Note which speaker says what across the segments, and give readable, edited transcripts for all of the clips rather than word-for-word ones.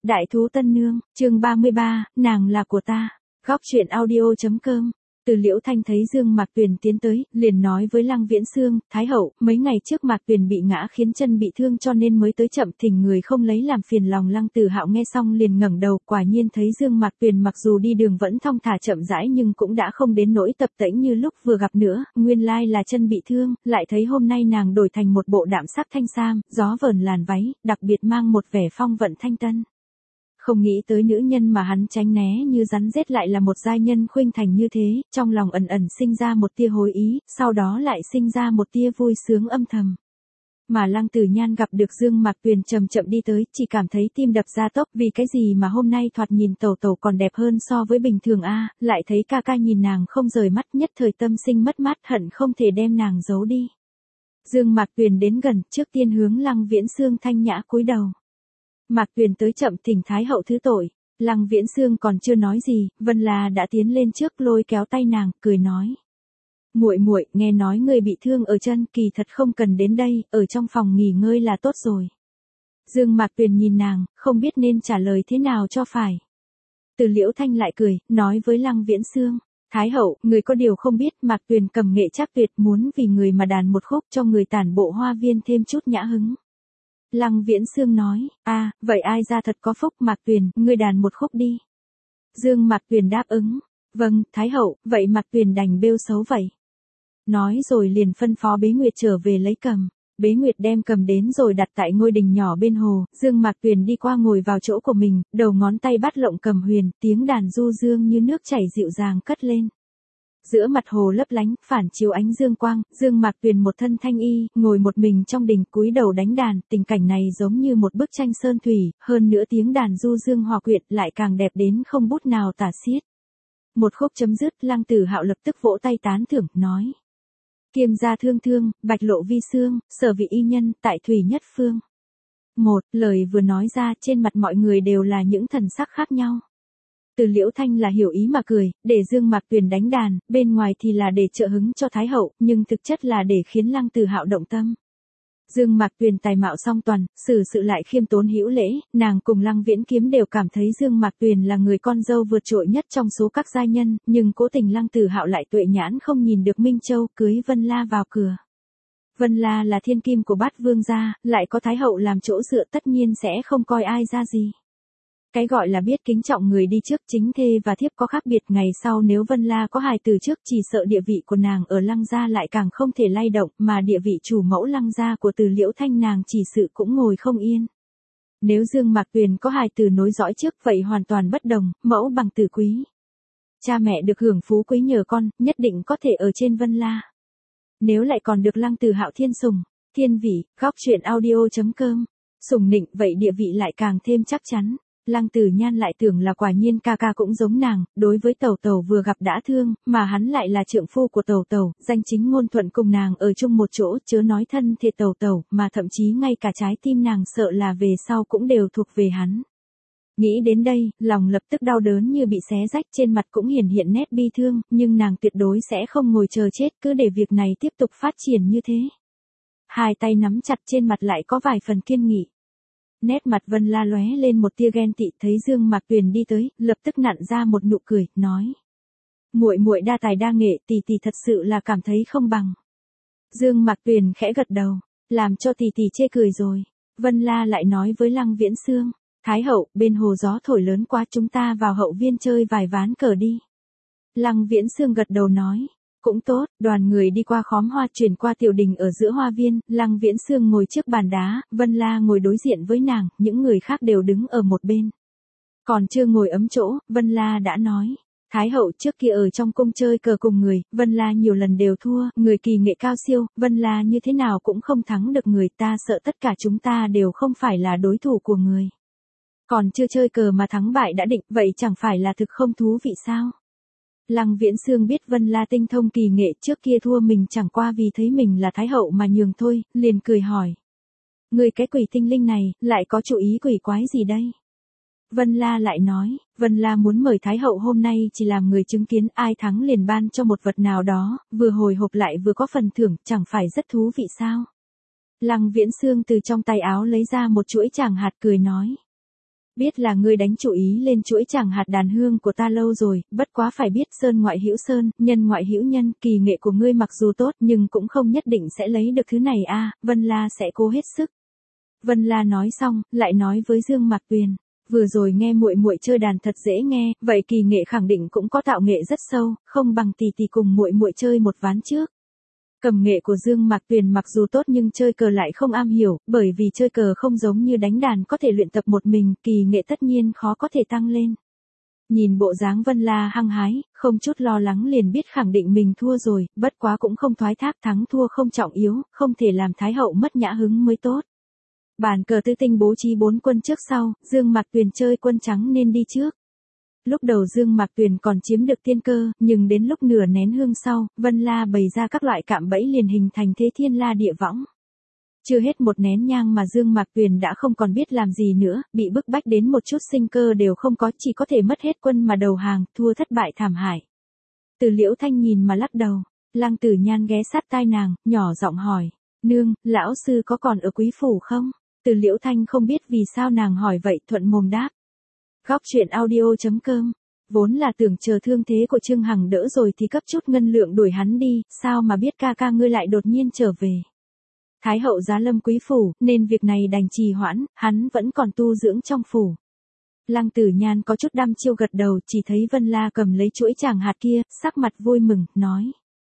Speaker 1: Đại thú tân nương, chương 33, nàng là của ta. Góc truyện audio.com. Từ Liễu Thanh thấy Dương Mạc Tuyền tiến tới, liền nói với Lăng Viễn Xương, Thái hậu, mấy ngày trước Mạc Tuyền bị ngã khiến chân bị thương cho nên mới tới chậm, thỉnh người không lấy làm phiền lòng. Lăng Tử Hạo nghe xong liền ngẩng đầu, quả nhiên thấy Dương Mạc Tuyền mặc dù đi đường vẫn thong thả chậm rãi nhưng cũng đã không đến nỗi tập tễnh như lúc vừa gặp nữa, nguyên lai là chân bị thương, lại thấy hôm nay nàng đổi thành một bộ đạm sắc thanh sam, gió vờn làn váy, đặc biệt mang một vẻ phong vận thanh tân. Không nghĩ tới nữ nhân mà hắn tránh né như rắn rết lại là một giai nhân khuynh thành như thế, trong lòng ẩn ẩn sinh ra một tia hối ý, sau đó lại sinh ra một tia vui sướng âm thầm. Mà Lăng Tử Nhan gặp được Dương Mạc Tuyền chậm chậm đi tới, chỉ cảm thấy tim đập ra tốc, vì cái gì mà hôm nay thoạt nhìn tẩu tẩu còn đẹp hơn so với bình thường a, lại thấy ca ca nhìn nàng không rời mắt, nhất thời tâm sinh mất mát, hận không thể đem nàng giấu đi. Dương Mạc Tuyền đến gần, trước tiên hướng Lăng Viễn Xương thanh nhã cúi đầu. Mạc Tuyền tới chậm, thỉnh Thái hậu thứ tội. Lăng Viễn Xương còn chưa nói gì, Vân La đã tiến lên trước lôi kéo tay nàng, cười nói: "Muội muội, nghe nói ngươi bị thương ở chân, kỳ thật không cần đến đây, ở trong phòng nghỉ ngơi là tốt rồi." Dương Mạc Tuyền nhìn nàng, không biết nên trả lời thế nào cho phải. Từ Liễu Thanh lại cười, nói với Lăng Viễn Xương: "Thái hậu, người có điều không biết, Mạc Tuyền cầm nghệ chắc tuyệt, muốn vì người mà đàn một khúc cho người tản bộ hoa viên thêm chút nhã hứng." Lăng Viễn Xương nói: "Vậy ai ra thật có phúc, Mạc Tuyền, ngươi đàn một khúc đi." Dương Mạc Tuyền đáp ứng: "Vâng, Thái hậu, vậy Mạc Tuyền đành bêu xấu vậy." Nói rồi liền phân phó Bế Nguyệt trở về lấy cầm. Bế Nguyệt đem cầm đến rồi đặt tại ngôi đình nhỏ bên hồ, Dương Mạc Tuyền đi qua ngồi vào chỗ của mình, đầu ngón tay bắt lộng cầm huyền, tiếng đàn du dương như nước chảy dịu dàng cất lên. Giữa mặt hồ lấp lánh, phản chiếu ánh dương quang, Dương Mạc Tuyền một thân thanh y, ngồi một mình trong đình cúi đầu đánh đàn, tình cảnh này giống như một bức tranh sơn thủy, hơn nữa tiếng đàn du dương hòa quyện lại càng đẹp đến không bút nào tả xiết. Một khúc chấm dứt, Lăng Tử Hạo lập tức vỗ tay tán thưởng, nói: "Kiêm gia thương thương, bạch lộ vi xương, sở vị y nhân, tại thủy nhất phương." Lời vừa nói ra, trên mặt mọi người đều là những thần sắc khác nhau. Từ Liễu Thanh là hiểu ý mà cười, để Dương Mạc Tuyền đánh đàn, bên ngoài thì là để trợ hứng cho Thái hậu, nhưng thực chất là để khiến Lăng Tử Hạo động tâm. Dương Mạc Tuyền tài mạo song toàn, xử sự lại khiêm tốn hữu lễ, nàng cùng Lăng Viễn Kiếm đều cảm thấy Dương Mạc Tuyền là người con dâu vượt trội nhất trong số các giai nhân, nhưng cố tình Lăng Tử Hạo lại tuệ nhãn không nhìn được Minh Châu, cưới Vân La vào cửa. Vân La là thiên kim của Bát Vương gia, lại có Thái hậu làm chỗ dựa, tất nhiên sẽ không coi ai ra gì. Cái gọi là biết kính trọng người đi trước, chính thê và thiếp có khác biệt, ngày sau nếu Vân La có hài tử trước, chỉ sợ địa vị của nàng ở Lăng gia lại càng không thể lay động, mà địa vị chủ mẫu Lăng gia của Từ Liễu Thanh nàng chỉ sự cũng ngồi không yên. Nếu Dương Mạc Tuyền có hài tử nối dõi trước, vậy hoàn toàn bất đồng, mẫu bằng tử quý. Cha mẹ được hưởng phú quý nhờ con, nhất định có thể ở trên Vân La. Nếu lại còn được Lăng Tử Hạo thiên sủng, thiên vị, góc truyện audio.com, sủng nịnh, vậy địa vị lại càng thêm chắc chắn. Lăng Tử Nhan lại tưởng là quả nhiên ca ca cũng giống nàng, đối với tẩu tẩu vừa gặp đã thương, mà hắn lại là trượng phu của tẩu tẩu, danh chính ngôn thuận cùng nàng ở chung một chỗ, chớ nói thân thể tẩu tẩu, mà thậm chí ngay cả trái tim nàng sợ là về sau cũng đều thuộc về hắn. Nghĩ đến đây, lòng lập tức đau đớn như bị xé rách, trên mặt cũng hiển hiện nét bi thương, nhưng nàng tuyệt đối sẽ không ngồi chờ chết, cứ để việc này tiếp tục phát triển như thế. Hai tay nắm chặt, trên mặt lại có vài phần kiên nghị. Nét mặt Vân La lóe lên một tia ghen tị, thấy Dương Mạc Tuyền đi tới, lập tức nặn ra một nụ cười, nói: "Muội muội đa tài đa nghệ, tỷ tỷ thật sự là cảm thấy không bằng." Dương Mạc Tuyền khẽ gật đầu, làm cho tỷ tỷ chê cười rồi. Vân La lại nói với Lăng Viễn Xương: "Thái hậu, bên hồ gió thổi lớn quá, chúng ta vào hậu viên chơi vài ván cờ đi." Lăng Viễn Xương gật đầu nói: "Cũng tốt." Đoàn người đi qua khóm hoa, chuyển qua tiểu đình ở giữa hoa viên, Lăng Viễn Xương ngồi trước bàn đá, Vân La ngồi đối diện với nàng, những người khác đều đứng ở một bên. Còn chưa ngồi ấm chỗ, Vân La đã nói: "Thái hậu, trước kia ở trong cung chơi cờ cùng người, Vân La nhiều lần đều thua, người kỳ nghệ cao siêu, Vân La như thế nào cũng không thắng được người, ta sợ tất cả chúng ta đều không phải là đối thủ của người. Còn chưa chơi cờ mà thắng bại đã định, vậy chẳng phải là thực không thú vị sao?" Lăng Viễn Xương biết Vân La tinh thông kỳ nghệ, trước kia thua mình chẳng qua vì thấy mình là Thái hậu mà nhường thôi, liền cười hỏi: "Người cái quỷ tinh linh này, lại có chủ ý quỷ quái gì đây?" Vân La lại nói: "Vân La muốn mời Thái hậu hôm nay chỉ làm người chứng kiến, ai thắng liền ban cho một vật nào đó, vừa hồi hộp lại vừa có phần thưởng, chẳng phải rất thú vị sao?" Lăng Viễn Xương từ trong tay áo lấy ra một chuỗi tràng hạt, cười nói: Biết là ngươi đánh chủ ý lên chuỗi chàng hạt đàn hương của ta lâu rồi, bất quá phải biết sơn ngoại hữu sơn, nhân ngoại hữu nhân, kỳ nghệ của ngươi mặc dù tốt nhưng cũng không nhất định sẽ lấy được thứ này a, Vân La sẽ cố hết sức. Vân La nói xong, lại nói với Dương Mạc Tuyền, vừa rồi nghe muội muội chơi đàn thật dễ nghe, vậy kỳ nghệ khẳng định cũng có tạo nghệ rất sâu, không bằng tỷ tỷ cùng muội muội chơi một ván trước. Cầm nghệ của Dương Mạc Tuyền mặc dù tốt nhưng chơi cờ lại không am hiểu, bởi vì chơi cờ không giống như đánh đàn có thể luyện tập một mình, kỳ nghệ tất nhiên khó có thể tăng lên. Nhìn bộ dáng Vân La hăng hái, không chút lo lắng liền biết khẳng định mình thua rồi, bất quá cũng không thoái thác, thắng thua không trọng yếu, không thể làm Thái hậu mất nhã hứng mới tốt. Bàn cờ tư tinh bố trí 4 quân trước sau, Dương Mạc Tuyền chơi quân trắng nên đi trước. Lúc đầu Dương Mạc Tuyền còn chiếm được tiên cơ, nhưng đến lúc nửa nén hương sau, Vân La bày ra các loại cạm bẫy liền hình thành thế thiên la địa võng. Chưa hết một nén nhang mà Dương Mạc Tuyền đã không còn biết làm gì nữa, bị bức bách đến một chút sinh cơ đều không có, chỉ có thể mất hết quân mà đầu hàng, thua thất bại thảm hại. Từ Liễu Thanh nhìn mà lắc đầu, Lăng Tử Nhan ghé sát tai nàng, nhỏ giọng hỏi, nương, lão sư có còn ở quý phủ không? Từ Liễu Thanh không biết vì sao nàng hỏi vậy, thuận mồm đáp. Góc truyện audio.com, vốn là tưởng chờ thương thế của Trương Hằng đỡ rồi thì cấp chút ngân lượng đuổi hắn đi, sao mà biết ca ca ngươi lại đột nhiên trở về. Thái hậu giá lâm quý phủ, nên việc này đành trì hoãn, hắn vẫn còn tu dưỡng trong phủ. Lăng Tử Nhan có chút đăm chiêu gật đầu, chỉ thấy Vân La cầm lấy chuỗi chàng hạt kia, sắc mặt vui mừng, nói.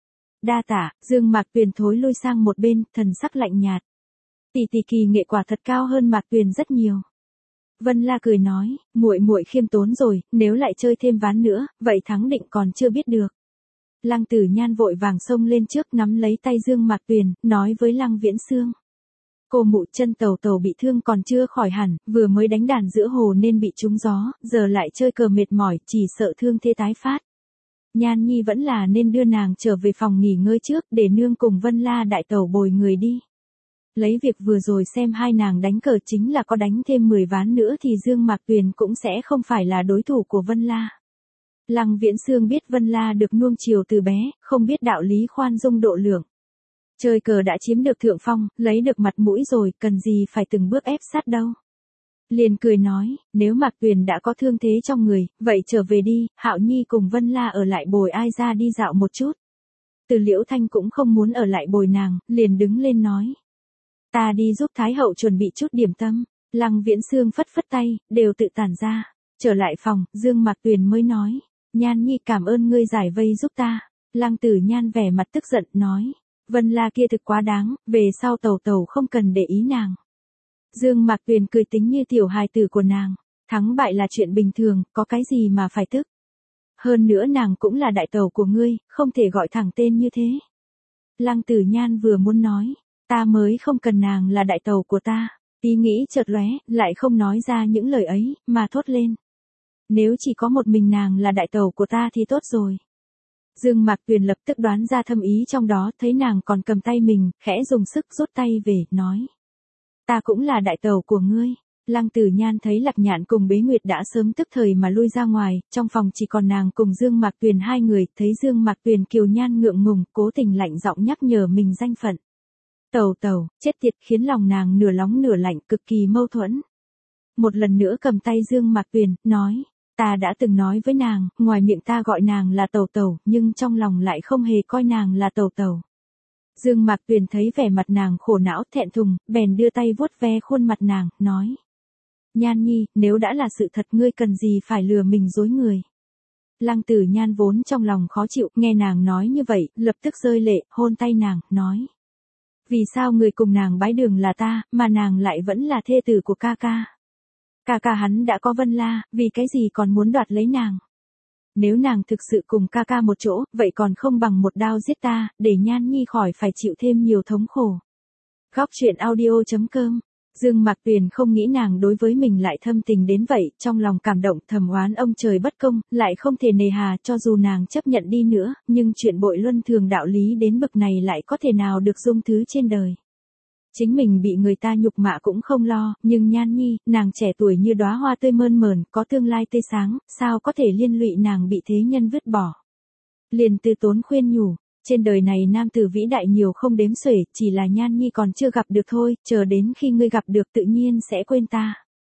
Speaker 1: Đa tạ, Dương Mạc Tuyền thối lui sang một bên, thần sắc lạnh nhạt. Tỷ tỷ kỳ nghệ quả thật cao hơn Mạc Tuyền rất nhiều. Vân La cười nói, muội muội khiêm tốn rồi, nếu lại chơi thêm ván nữa, vậy thắng định còn chưa biết được. Lăng Tử Nhan vội vàng xông lên trước nắm lấy tay Dương Mạc Tuyền, nói với Lăng Viễn Xương. Cô mụ chân tàu tàu bị thương còn chưa khỏi hẳn, vừa mới đánh đàn giữa hồ nên bị trúng gió, giờ lại chơi cờ mệt mỏi, chỉ sợ thương thế tái phát. Nhan Nhi vẫn là nên đưa nàng trở về phòng nghỉ ngơi trước để nương cùng Vân La đại tẩu bồi người đi. Lấy việc vừa rồi xem hai nàng đánh cờ chính là có đánh thêm 10 ván nữa thì Dương Mạc Tuyền cũng sẽ không phải là đối thủ của Vân La. Lăng Viễn Xương biết Vân La được nuông chiều từ bé, không biết đạo lý khoan dung độ lượng. Chơi cờ đã chiếm được thượng phong, lấy được mặt mũi rồi, cần gì phải từng bước ép sát đâu. Liền cười nói, nếu Mạc Tuyền đã có thương thế trong người, vậy trở về đi, Hạo Nhi cùng Vân La ở lại bồi ai ra đi dạo một chút. Từ Liễu Thanh cũng không muốn ở lại bồi nàng, liền đứng lên nói. Ta đi giúp Thái hậu chuẩn bị chút điểm tâm. Lăng Viễn Xương phất phất tay, đều tự tản ra. Trở lại phòng, Dương Mạc Tuyền mới nói. Nhan Nhi cảm ơn ngươi giải vây giúp ta. Lăng Tử Nhan vẻ mặt tức giận, nói. Vân La kia thực quá đáng, về sau tàu tàu không cần để ý nàng. Dương Mạc Tuyền cười tính như tiểu hài tử của nàng. Thắng bại là chuyện bình thường, có cái gì mà phải tức. Hơn nữa nàng cũng là đại tàu của ngươi, không thể gọi thẳng tên như thế. Lăng Tử Nhan vừa muốn nói. Ta mới không cần nàng là đại tàu của ta. Ý nghĩ chợt lóe, lại không nói ra những lời ấy, mà thốt lên. Nếu chỉ có một mình nàng là đại tàu của ta thì tốt rồi. Dương Mạc Tuyền lập tức đoán ra thâm ý trong đó, thấy nàng còn cầm tay mình, khẽ dùng sức rút tay về, nói. Ta cũng là đại tàu của ngươi. Lăng Tử Nhan thấy Lạc Nhạn cùng Bế Nguyệt đã sớm tức thời mà lui ra ngoài, trong phòng chỉ còn nàng cùng Dương Mạc Tuyền hai người, thấy Dương Mạc Tuyền kiều nhan ngượng ngùng, cố tình lạnh giọng nhắc nhở mình danh phận. Tàu tàu, chết tiệt, khiến lòng nàng nửa nóng nửa lạnh, cực kỳ mâu thuẫn. Một lần nữa cầm tay Dương Mạc Tuyền, nói, ta đã từng nói với nàng, ngoài miệng ta gọi nàng là tàu tàu, nhưng trong lòng lại không hề coi nàng là tàu tàu. Dương Mạc Tuyền thấy vẻ mặt nàng khổ não thẹn thùng, bèn đưa tay vuốt ve khuôn mặt nàng, nói. Nhan Nhi, nếu đã là sự thật ngươi cần gì phải lừa mình dối người. Lăng Tử Nhan vốn trong lòng khó chịu, nghe nàng nói như vậy, lập tức rơi lệ, hôn tay nàng, nói. Vì sao người cùng nàng bái đường là ta, mà nàng lại vẫn là thê tử của ca ca? Ca ca hắn đã có Vân La, vì cái gì còn muốn đoạt lấy nàng? Nếu nàng thực sự cùng ca ca một chỗ, vậy còn không bằng một đao giết ta, để Nhan Nhi khỏi phải chịu thêm nhiều thống khổ. Góc truyện audio.com, Dương Mạc Tuyền không nghĩ nàng đối với mình lại thâm tình đến vậy, trong lòng cảm động thầm oán ông trời bất công, lại không thể nề hà cho dù nàng chấp nhận đi nữa, nhưng chuyện bội luân thường đạo lý đến bậc này lại có thể nào được dung thứ trên đời. Chính mình bị người ta nhục mạ cũng không lo, nhưng Nhan Nhi, nàng trẻ tuổi như đóa hoa tươi mơn mởn, có tương lai tươi sáng, sao có thể liên lụy nàng bị thế nhân vứt bỏ. Liền Từ Tốn khuyên nhủ, trên đời này nam tử vĩ đại nhiều không đếm xuể, chỉ là Nhan Nhi còn chưa gặp được thôi, chờ đến khi ngươi gặp được tự nhiên sẽ quên ta.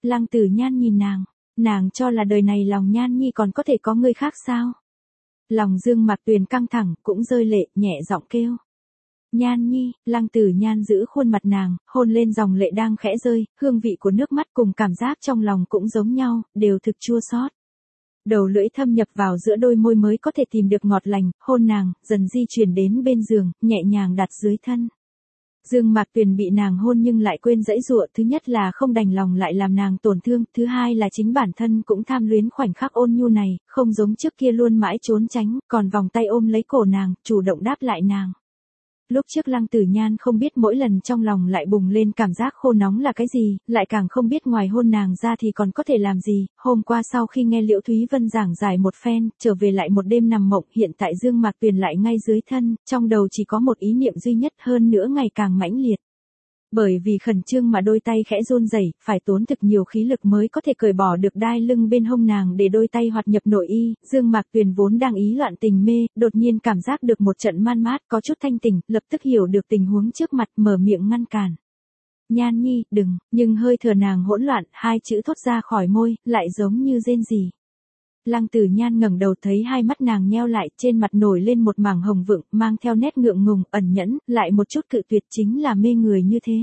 Speaker 1: Lăng Tử Nhan nhìn nàng cho là đời này lòng Nhan Nhi còn có thể có người khác sao? Lòng Dương Mạc Tuyền căng thẳng, cũng rơi lệ, nhẹ giọng kêu. Nhan Nhi, Lăng Tử Nhan giữ khuôn mặt nàng, hôn lên dòng lệ đang khẽ rơi, hương vị của nước mắt cùng cảm giác trong lòng cũng giống nhau, đều thực chua xót. Đầu lưỡi thâm nhập vào giữa đôi môi mới có thể tìm được ngọt lành, hôn nàng, dần di chuyển đến bên giường, nhẹ nhàng đặt dưới thân. Dương Mạc Tuyền bị nàng hôn nhưng lại quên giãy giụa, thứ nhất là không đành lòng lại làm nàng tổn thương, thứ hai là chính bản thân cũng tham luyến khoảnh khắc ôn nhu này, không giống trước kia luôn mãi trốn tránh, còn vòng tay ôm lấy cổ nàng, chủ động đáp lại nàng. Lúc trước Lăng Tử Nhan không biết mỗi lần trong lòng lại bùng lên cảm giác khô nóng là cái gì, lại càng không biết ngoài hôn nàng ra thì còn có thể làm gì. Hôm qua sau khi nghe Liễu Thúy Vân giảng giải một phen, trở về lại một đêm nằm mộng, hiện tại Dương Mạc Tuyền lại ngay dưới thân, trong đầu chỉ có một ý niệm duy nhất, hơn nữa ngày càng mãnh liệt. Bởi vì khẩn trương mà đôi tay khẽ run rẩy, phải tốn thực nhiều khí lực mới có thể cởi bỏ được đai lưng bên hông nàng để đôi tay hoạt nhập nội y. Dương Mạc Tuyền vốn đang ý loạn tình mê, đột nhiên cảm giác được một trận man mát, có chút thanh tỉnh, lập tức hiểu được tình huống trước mặt, mở miệng ngăn cản. Nhan Nhi, đừng, nhưng hơi thở nàng hỗn loạn, hai chữ thốt ra khỏi môi, lại giống như rên rỉ. Lăng Tử Nhan ngẩng đầu thấy hai mắt nàng nheo lại, trên mặt nổi lên một mảng hồng vượng, mang theo nét ngượng ngùng, ẩn nhẫn, lại một chút cự tuyệt, chính là mê người như thế.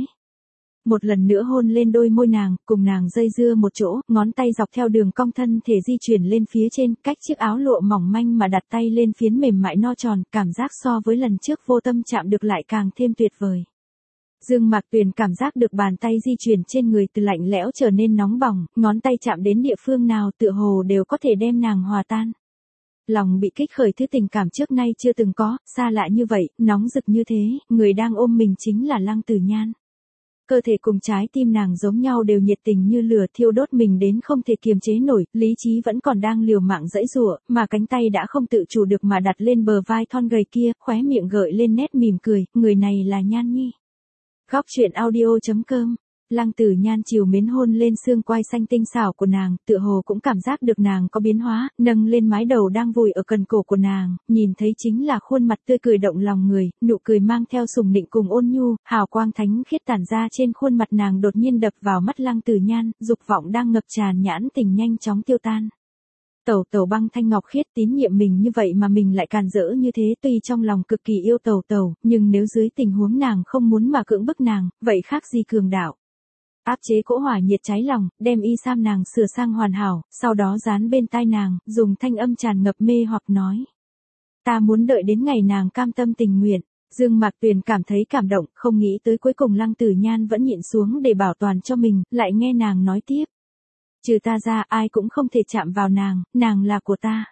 Speaker 1: Một lần nữa hôn lên đôi môi nàng, cùng nàng dây dưa một chỗ, ngón tay dọc theo đường cong thân thể di chuyển lên phía trên, cách chiếc áo lụa mỏng manh mà đặt tay lên phiến mềm mại no tròn, cảm giác so với lần trước vô tâm chạm được lại càng thêm tuyệt vời. Dương Mạc Tuyền cảm giác được bàn tay di chuyển trên người từ lạnh lẽo trở nên nóng bỏng, ngón tay chạm đến địa phương nào tựa hồ đều có thể đem nàng hòa tan. Lòng bị kích khởi thứ tình cảm trước nay chưa từng có, xa lạ như vậy, nóng rực như thế, người đang ôm mình chính là Lăng Tử Nhan. Cơ thể cùng trái tim nàng giống nhau đều nhiệt tình như lửa thiêu đốt mình đến không thể kiềm chế nổi, lý trí vẫn còn đang liều mạng giãy giụa, mà cánh tay đã không tự chủ được mà đặt lên bờ vai thon gầy kia, khóe miệng gợi lên nét mỉm cười, người này là Nhan Nhi. Góc truyện audio.com. Lăng Tử Nhan chiều mến hôn lên xương quai xanh tinh xảo của nàng, tựa hồ cũng cảm giác được nàng có biến hóa, nâng lên mái đầu đang vùi ở cần cổ của nàng, nhìn thấy chính là khuôn mặt tươi cười động lòng người, nụ cười mang theo sùng nịnh cùng ôn nhu, hào quang thánh khiết tản ra trên khuôn mặt nàng đột nhiên đập vào mắt Lăng Tử Nhan, dục vọng đang ngập tràn nhãn tình nhanh chóng tiêu tan. Tẩu tẩu băng thanh ngọc khiết tín nhiệm mình như vậy mà mình lại càn rỡ như thế, tuy trong lòng cực kỳ yêu tẩu tẩu, nhưng nếu dưới tình huống nàng không muốn mà cưỡng bức nàng, vậy khác gì cường đạo. Áp chế cỗ hỏa nhiệt cháy lòng, đem y sam nàng sửa sang hoàn hảo, sau đó dán bên tai nàng, dùng thanh âm tràn ngập mê hoặc nói. Ta muốn đợi đến ngày nàng cam tâm tình nguyện. Dương Mạc Tuyền cảm thấy cảm động, không nghĩ tới cuối cùng Lăng Tử Nhan vẫn nhịn xuống để bảo toàn cho mình, lại nghe nàng nói tiếp. Trừ ta ra ai cũng không thể chạm vào nàng là của ta.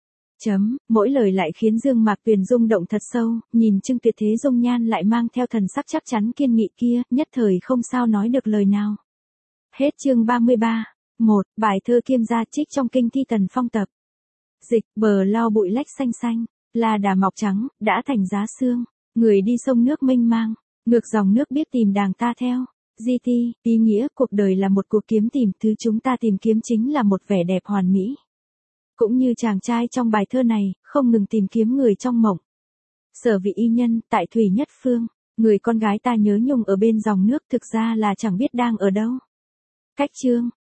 Speaker 1: Mỗi lời lại khiến Dương Mạc Tuyền rung động thật sâu, nhìn Trưng Tuyệt thế dung nhan lại mang theo thần sắc chắc chắn kiên nghị kia, nhất thời không sao nói được lời nào. Hết chương 33. 1. Bài thơ Kiêm gia trích trong kinh Thi Tần Phong tập. Dịch, bờ lao bụi lách xanh xanh, là đà mọc trắng, đã thành giá xương. Người đi sông nước mênh mang, ngược dòng nước biết tìm đàng ta theo. GT, ý nghĩa cuộc đời là một cuộc kiếm tìm, thứ chúng ta tìm kiếm chính là một vẻ đẹp hoàn mỹ. Cũng như chàng trai trong bài thơ này, không ngừng tìm kiếm người trong mộng. Sở vị y nhân, tại Thủy Nhất Phương, người con gái ta nhớ nhung ở bên dòng nước thực ra là chẳng biết đang ở đâu. Cách chương,